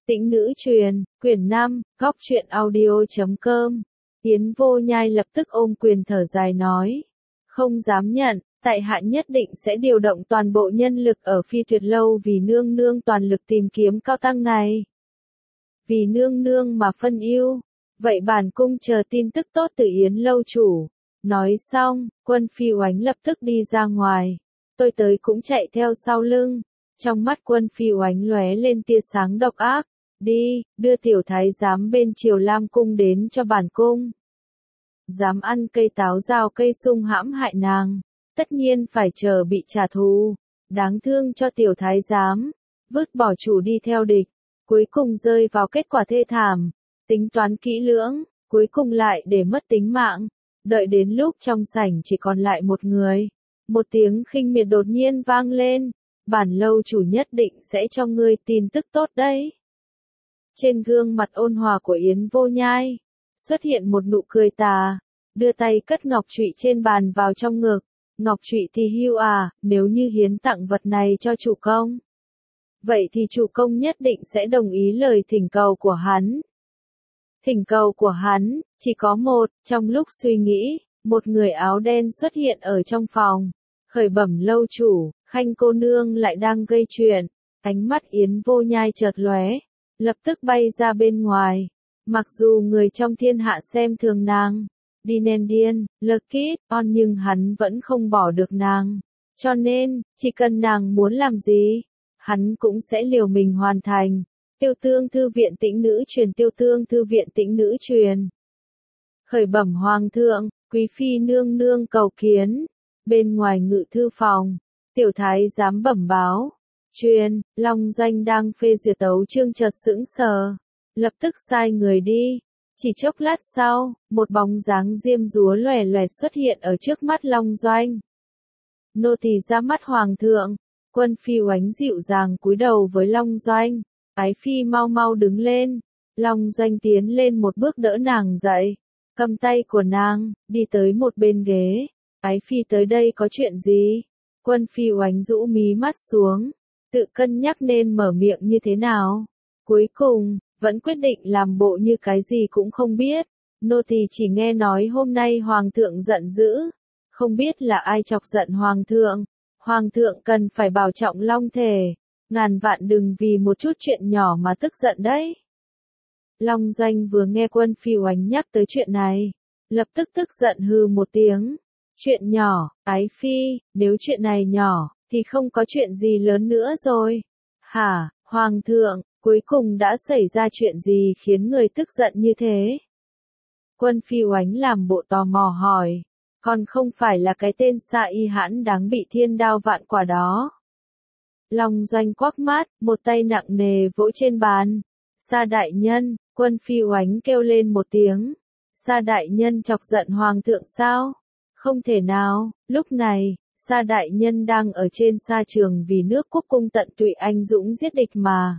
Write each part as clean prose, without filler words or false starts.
Tĩnh nữ truyền, quyển 5, góc truyện audio.com. Yến Vô Nhai lập tức ôm quyền thở dài nói. Không dám nhận, tại hạ nhất định sẽ điều động toàn bộ nhân lực ở Phi Tuyệt Lâu vì nương nương toàn lực tìm kiếm cao tăng này. Vì nương nương mà phân ưu. Vậy bản cung chờ tin tức tốt từ Yến Lâu chủ. Nói xong, Quân Phi Oánh lập tức đi ra ngoài. Tôi tới cũng chạy theo sau lưng. Trong mắt Quân Phi Oánh lóe lên tia sáng độc ác. Đi, đưa tiểu thái giám bên Triều Lam cung đến cho bản cung. Dám ăn cây táo rào cây sung hãm hại nàng, tất nhiên phải chờ bị trả thù. Đáng thương cho tiểu thái giám, vứt bỏ chủ đi theo địch, cuối cùng rơi vào kết quả thê thảm. Tính toán kỹ lưỡng, cuối cùng lại để mất tính mạng. Đợi đến lúc trong sảnh chỉ còn lại một người, một tiếng khinh miệt đột nhiên vang lên. Bản lâu chủ nhất định sẽ cho ngươi tin tức tốt đấy. Trên gương mặt ôn hòa của Yến Vô Nhai, xuất hiện một nụ cười tà, đưa tay cất ngọc trụy trên bàn vào trong ngực. Ngọc trụy thì hưu à, nếu như hiến tặng vật này cho chủ công. Vậy thì chủ công nhất định sẽ đồng ý lời thỉnh cầu của hắn. Thỉnh cầu của hắn, chỉ có một, trong lúc suy nghĩ, một người áo đen xuất hiện ở trong phòng. Khởi bẩm lâu chủ, Khanh cô nương lại đang gây chuyện. Ánh mắt Yến Vô Nhai chợt lóe, lập tức bay ra bên ngoài. Mặc dù người trong thiên hạ xem thường nàng, Dinendian, Lekit, on nhưng hắn vẫn không bỏ được nàng. Cho nên, chỉ cần nàng muốn làm gì, hắn cũng sẽ liều mình hoàn thành. Tiêu tương thư viện tĩnh nữ truyền, tiêu tương thư viện tĩnh nữ truyền. Khởi bẩm hoàng thượng, quý phi nương nương cầu kiến. Bên ngoài ngự thư phòng, tiểu thái giám bẩm báo. Truyền, Long Doanh đang phê duyệt tấu chương chợt sững sờ. Lập tức sai người đi. Chỉ chốc lát sau, một bóng dáng diêm dúa lòe loẹt xuất hiện ở trước mắt Long Doanh. Nô tỳ ra mắt hoàng thượng. Quân Phi Oánh dịu dàng cúi đầu với Long Doanh. Ái phi mau mau đứng lên. Long Doanh tiến lên một bước đỡ nàng dậy. Cầm tay của nàng, đi tới một bên ghế. Ái phi tới đây có chuyện gì? Quân Phi Oánh rũ mí mắt xuống. Tự cân nhắc nên mở miệng như thế nào. Cuối cùng, vẫn quyết định làm bộ như cái gì cũng không biết. Nô tỳ chỉ nghe nói hôm nay hoàng thượng giận dữ. Không biết là ai chọc giận hoàng thượng. Hoàng thượng cần phải bảo trọng long thể. Ngàn vạn đừng vì một chút chuyện nhỏ mà tức giận đấy. Long Doanh vừa nghe Quân Phi Oánh nhắc tới chuyện này, lập tức tức giận hừ một tiếng. Chuyện nhỏ, ái phi, nếu chuyện này nhỏ, thì không có chuyện gì lớn nữa rồi. Hả, hoàng thượng, cuối cùng đã xảy ra chuyện gì khiến người tức giận như thế? Quân Phi Oánh làm bộ tò mò hỏi, còn không phải là cái tên Sa Y Hãn đáng bị thiên đao vạn quả đó. Long Doanh quắc mắt, một tay nặng nề vỗ trên bàn. Sa đại nhân, Quân Phi Oánh kêu lên một tiếng. Sa đại nhân chọc giận hoàng thượng sao? Không thể nào, lúc này, Sa đại nhân đang ở trên sa trường vì nước quốc cung tận tụy anh dũng giết địch mà.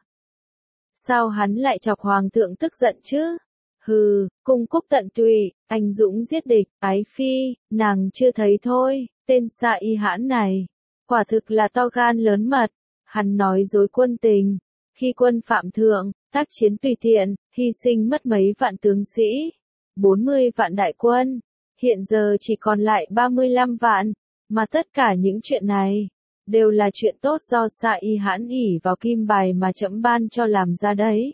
Sao hắn lại chọc hoàng thượng tức giận chứ? Hừ, cung quốc tận tụy, anh dũng giết địch, ái phi, nàng chưa thấy thôi, tên Sa Y Hãn này, quả thực là to gan lớn mật, hắn nói dối quân tình, khi quân phạm thượng, tác chiến tùy tiện, hy sinh mất mấy vạn tướng sĩ, 40 vạn đại quân, hiện giờ chỉ còn lại 35 vạn, mà tất cả những chuyện này, đều là chuyện tốt do Sa Y Hãn ỷ vào kim bài mà trẫm ban cho làm ra đấy.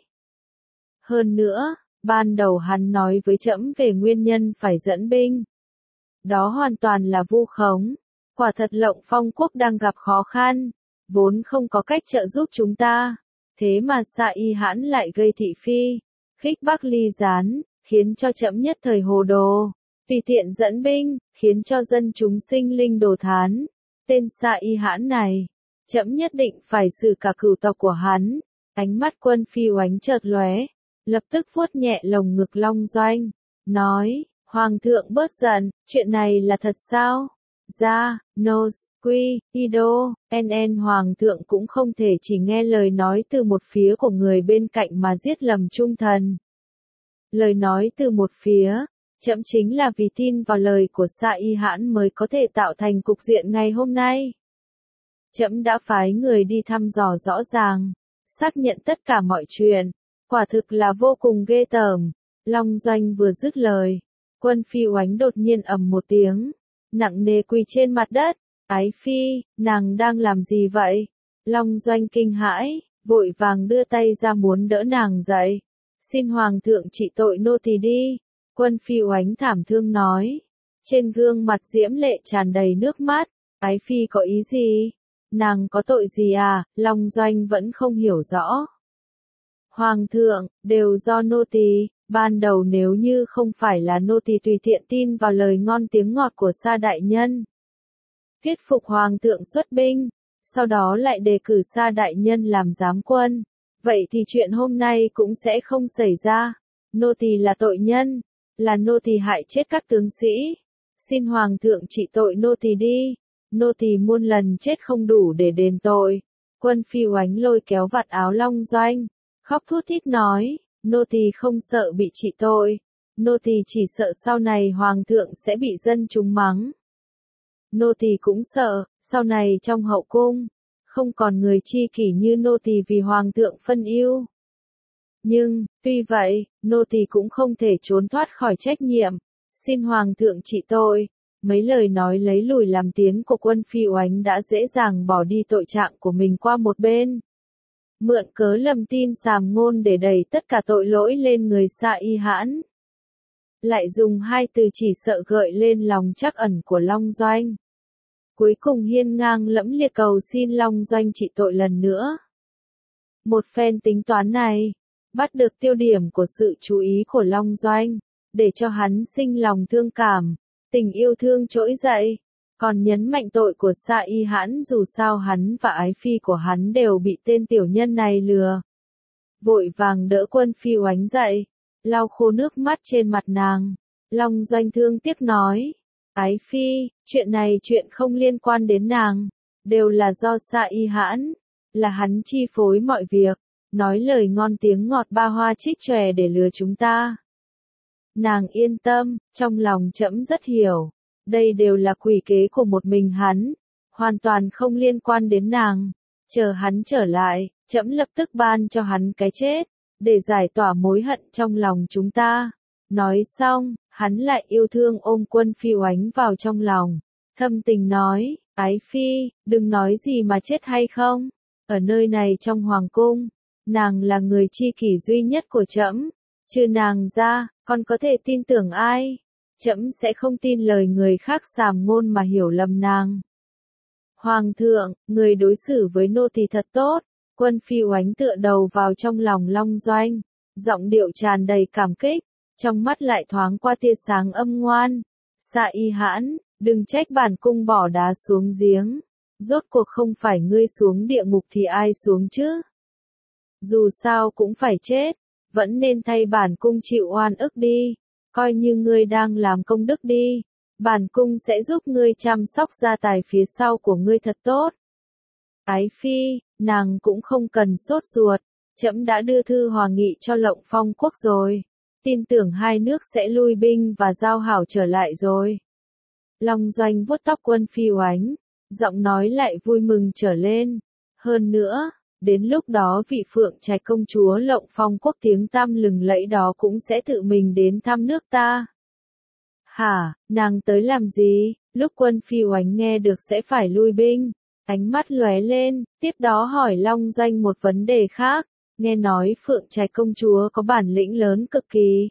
Hơn nữa, ban đầu hắn nói với trẫm về nguyên nhân phải dẫn binh. Đó hoàn toàn là vu khống. Quả thật Lộng Phong quốc đang gặp khó khăn, vốn không có cách trợ giúp chúng ta. Thế mà Sa Y Hãn lại gây thị phi, khích bác ly gián, khiến cho trẫm nhất thời hồ đồ. Tùy tiện dẫn binh, khiến cho dân chúng sinh linh đồ thán. Tên Sa Y Hãn này, trẫm nhất định phải xử cả cửu tộc của hắn. Ánh mắt Quân Phi Oánh chợt lóe, lập tức vuốt nhẹ lồng ngực Long Doanh, nói, hoàng thượng bớt giận, chuyện này là thật sao? Ra, Nos, Quy, Ido, NN hoàng thượng cũng không thể chỉ nghe lời nói từ một phía của người bên cạnh mà giết lầm trung thần. Lời nói từ một phía, trẫm chính là vì tin vào lời của Sa Y Hãn mới có thể tạo thành cục diện ngày hôm nay. Trẫm đã phái người đi thăm dò rõ ràng, xác nhận tất cả mọi chuyện, Quả thực là vô cùng ghê tởm. Long Doanh vừa dứt lời, Quân Phi Oánh đột nhiên ầm một tiếng, nặng nề quỳ trên mặt đất. Ái phi, nàng đang làm gì vậy? Long Doanh kinh hãi, vội vàng đưa tay ra muốn đỡ nàng dậy. Xin hoàng thượng trị tội nô tỳ đi. Quân Phi Oánh thảm thương nói. Trên gương mặt diễm lệ tràn đầy nước mắt. Ái phi có ý gì? Nàng có tội gì à? Long Doanh vẫn không hiểu rõ. Hoàng thượng, đều do nô tỳ. Ban đầu nếu như không phải là nô tỳ tùy tiện tin vào lời ngon tiếng ngọt của Sa đại nhân, thuyết phục hoàng thượng xuất binh, sau đó lại đề cử Sa đại nhân làm giám quân, vậy thì chuyện hôm nay cũng sẽ không xảy ra. Nô tỳ là tội nhân, là nô tỳ hại chết các tướng sĩ. Xin hoàng thượng trị tội nô tỳ đi. Nô tỳ muôn lần chết không đủ để đền tội. Quân Phi Oánh lôi kéo vạt áo Long Doanh, khóc thút thít nói, nô tỳ không sợ bị trị tội, nô tỳ chỉ sợ sau này hoàng thượng sẽ bị dân chúng mắng. Nô tỳ cũng sợ, sau này trong hậu cung, không còn người chi kỷ như nô tỳ vì hoàng thượng phân ưu. Nhưng, tuy vậy, nô tỳ cũng không thể trốn thoát khỏi trách nhiệm. Xin hoàng thượng trị tội. Mấy lời nói lấy lùi làm tiến của Quân Phi Oánh đã dễ dàng bỏ đi tội trạng của mình qua một bên. Mượn cớ lầm tin sàm ngôn để đẩy tất cả tội lỗi lên người Sa Y Hãn. Lại dùng hai từ chỉ sợ gợi lên lòng trắc ẩn của Long Doanh. Cuối cùng hiên ngang lẫm liệt cầu xin Long Doanh trị tội lần nữa. Một phen tính toán này, bắt được tiêu điểm của sự chú ý của Long Doanh, để cho hắn sinh lòng thương cảm, tình yêu thương trỗi dậy, còn nhấn mạnh tội của Sa Y Hãn dù sao hắn và ái phi của hắn đều bị tên tiểu nhân này lừa. Vội vàng đỡ Quân Phi Oánh dậy, lau khô nước mắt trên mặt nàng. Long Doanh thương tiếc nói, ái phi, chuyện này chuyện không liên quan đến nàng, đều là do Sa Y Hãn, là hắn chi phối mọi việc, nói lời ngon tiếng ngọt ba hoa trích chòe để lừa chúng ta. Nàng yên tâm, trong lòng trẫm rất hiểu, đây đều là quỷ kế của một mình hắn, hoàn toàn không liên quan đến nàng. Chờ hắn trở lại, trẫm lập tức ban cho hắn cái chết, để giải tỏa mối hận trong lòng chúng ta. Nói xong, hắn lại yêu thương ôm Quân Phi Oánh vào trong lòng, thâm tình nói, ái phi, đừng nói gì mà chết hay không, ở nơi này trong hoàng cung, nàng là người tri kỷ duy nhất của trẫm, trừ nàng ra, còn có thể tin tưởng ai? Trẫm sẽ không tin lời người khác sàm ngôn mà hiểu lầm nàng. Hoàng thượng, người đối xử với nô tỳ thật tốt. Quân Phi Oánh tựa đầu vào trong lòng Long Doanh, giọng điệu tràn đầy cảm kích, trong mắt lại thoáng qua tia sáng âm ngoan. Sa Y Hãn, đừng trách bản cung bỏ đá xuống giếng, rốt cuộc không phải ngươi xuống địa ngục thì ai xuống chứ? Dù sao cũng phải chết, vẫn nên thay bản cung chịu oan ức đi, coi như ngươi đang làm công đức đi, bản cung sẽ giúp ngươi chăm sóc gia tài phía sau của ngươi thật tốt. Ái phi, nàng cũng không cần sốt ruột, trẫm đã đưa thư hòa nghị cho Lộng Phong quốc rồi, tin tưởng hai nước sẽ lui binh và giao hảo trở lại rồi. Long Doanh vuốt tóc Quân Phi Oánh, giọng nói lại vui mừng trở lên. Hơn nữa, đến lúc đó vị Phượng Trạch công chúa Lộng Phong quốc tiếng tăm lừng lẫy đó cũng sẽ tự mình đến thăm nước ta. Hả, nàng tới làm gì? Lúc Quân Phi Oánh nghe được sẽ phải lui binh, ánh mắt lóe lên, tiếp đó hỏi Long Doanh một vấn đề khác, nghe nói Phượng Trạch công chúa có bản lĩnh lớn cực kỳ.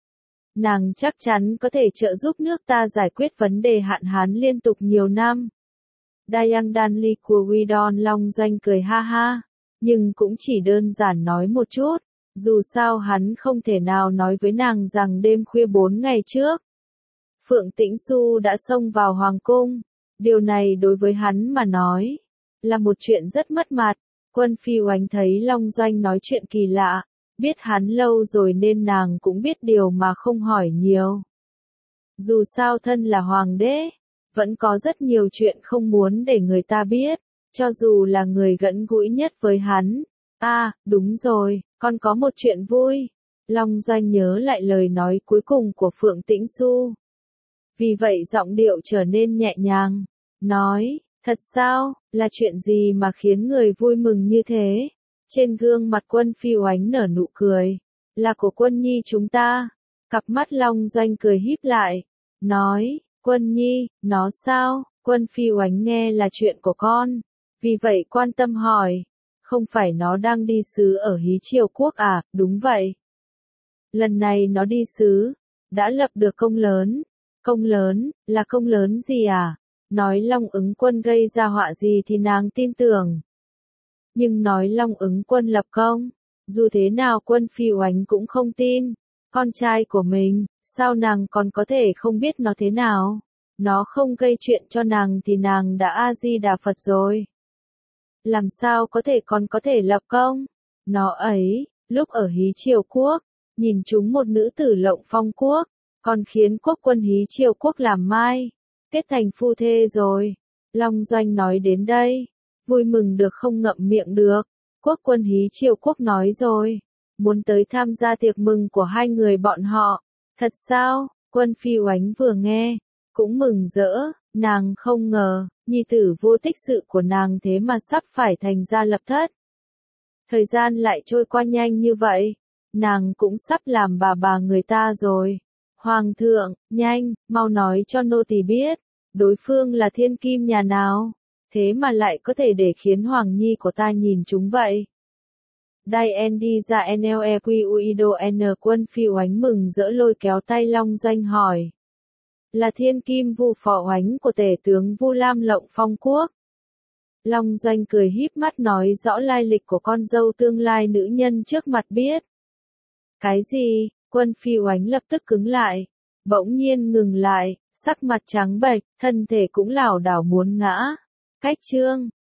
Nàng chắc chắn có thể trợ giúp nước ta giải quyết vấn đề hạn hán liên tục nhiều năm. Dayang Danli của Widon Long Doanh cười ha ha, nhưng cũng chỉ đơn giản nói một chút, dù sao hắn không thể nào nói với nàng rằng đêm khuya 4 ngày trước, Phượng Tĩnh Xu đã xông vào hoàng cung. Điều này đối với hắn mà nói, là một chuyện rất mất mặt. Quân Phi Oánh thấy Long Doanh nói chuyện kỳ lạ, biết hắn lâu rồi nên nàng cũng biết điều mà không hỏi nhiều. Dù sao thân là hoàng đế, vẫn có rất nhiều chuyện không muốn để người ta biết, cho dù là người gần gũi nhất với hắn. À, đúng rồi, còn có một chuyện vui. Long Doanh nhớ lại lời nói cuối cùng của Phượng Tĩnh Xu. Vì vậy giọng điệu trở nên nhẹ nhàng, nói, thật sao, là chuyện gì mà khiến người vui mừng như thế? Trên gương mặt Quân Phi Oánh nở nụ cười. Là của Quân Nhi chúng ta. Cặp mắt Long Doanh cười híp lại. Nói, Quân Nhi, nó sao? Quân Phi Oánh nghe là chuyện của con. Vì vậy quan tâm hỏi. Không phải nó đang đi sứ ở Hí Triều Quốc à? Đúng vậy. Lần này nó đi sứ. Đã lập được công lớn. Công lớn, là công lớn gì à? Nói Long Ứng Quân gây ra họa gì thì nàng tin tưởng. Nhưng nói Long Ứng Quân lập công, dù thế nào Quân Phi Oánh cũng không tin. Con trai của mình, sao nàng còn có thể không biết nó thế nào? Nó không gây chuyện cho nàng thì nàng đã A-di-đà Phật rồi. Làm sao có thể còn có thể lập công? Nó ấy, lúc ở Hí Triều Quốc, nhìn chúng một nữ tử Lộng Phong Quốc, còn khiến quốc quân Hí Triều Quốc làm mai, kết thành phu thê rồi. Long Doanh nói đến đây, vui mừng được không ngậm miệng được. Quốc quân Hí Triều Quốc nói rồi, muốn tới tham gia tiệc mừng của hai người bọn họ. Thật sao? Quân Phi Oánh vừa nghe, cũng mừng rỡ, nàng không ngờ, nhi tử vô tích sự của nàng thế mà sắp phải thành gia lập thất. Thời gian lại trôi qua nhanh như vậy, nàng cũng sắp làm bà người ta rồi. Hoàng thượng, nhanh, mau nói cho nô tỳ biết, đối phương là thiên kim nhà nào, thế mà lại có thể để khiến Hoàng Nhi của ta nhìn chúng vậy. Đai đi ra NLEQUIDO N Quân Phi Oánh mừng rỡ lôi kéo tay Long Doanh hỏi. Là thiên kim Vu Phò Oánh của tể tướng Vu Lam Lộng Phong Quốc. Long Doanh cười híp mắt nói rõ lai lịch của con dâu tương lai nữ nhân trước mặt biết. Cái gì? Quân Phi Oánh lập tức cứng lại, bỗng nhiên ngừng lại, sắc mặt trắng bệch, thân thể cũng lảo đảo muốn ngã. Cách chương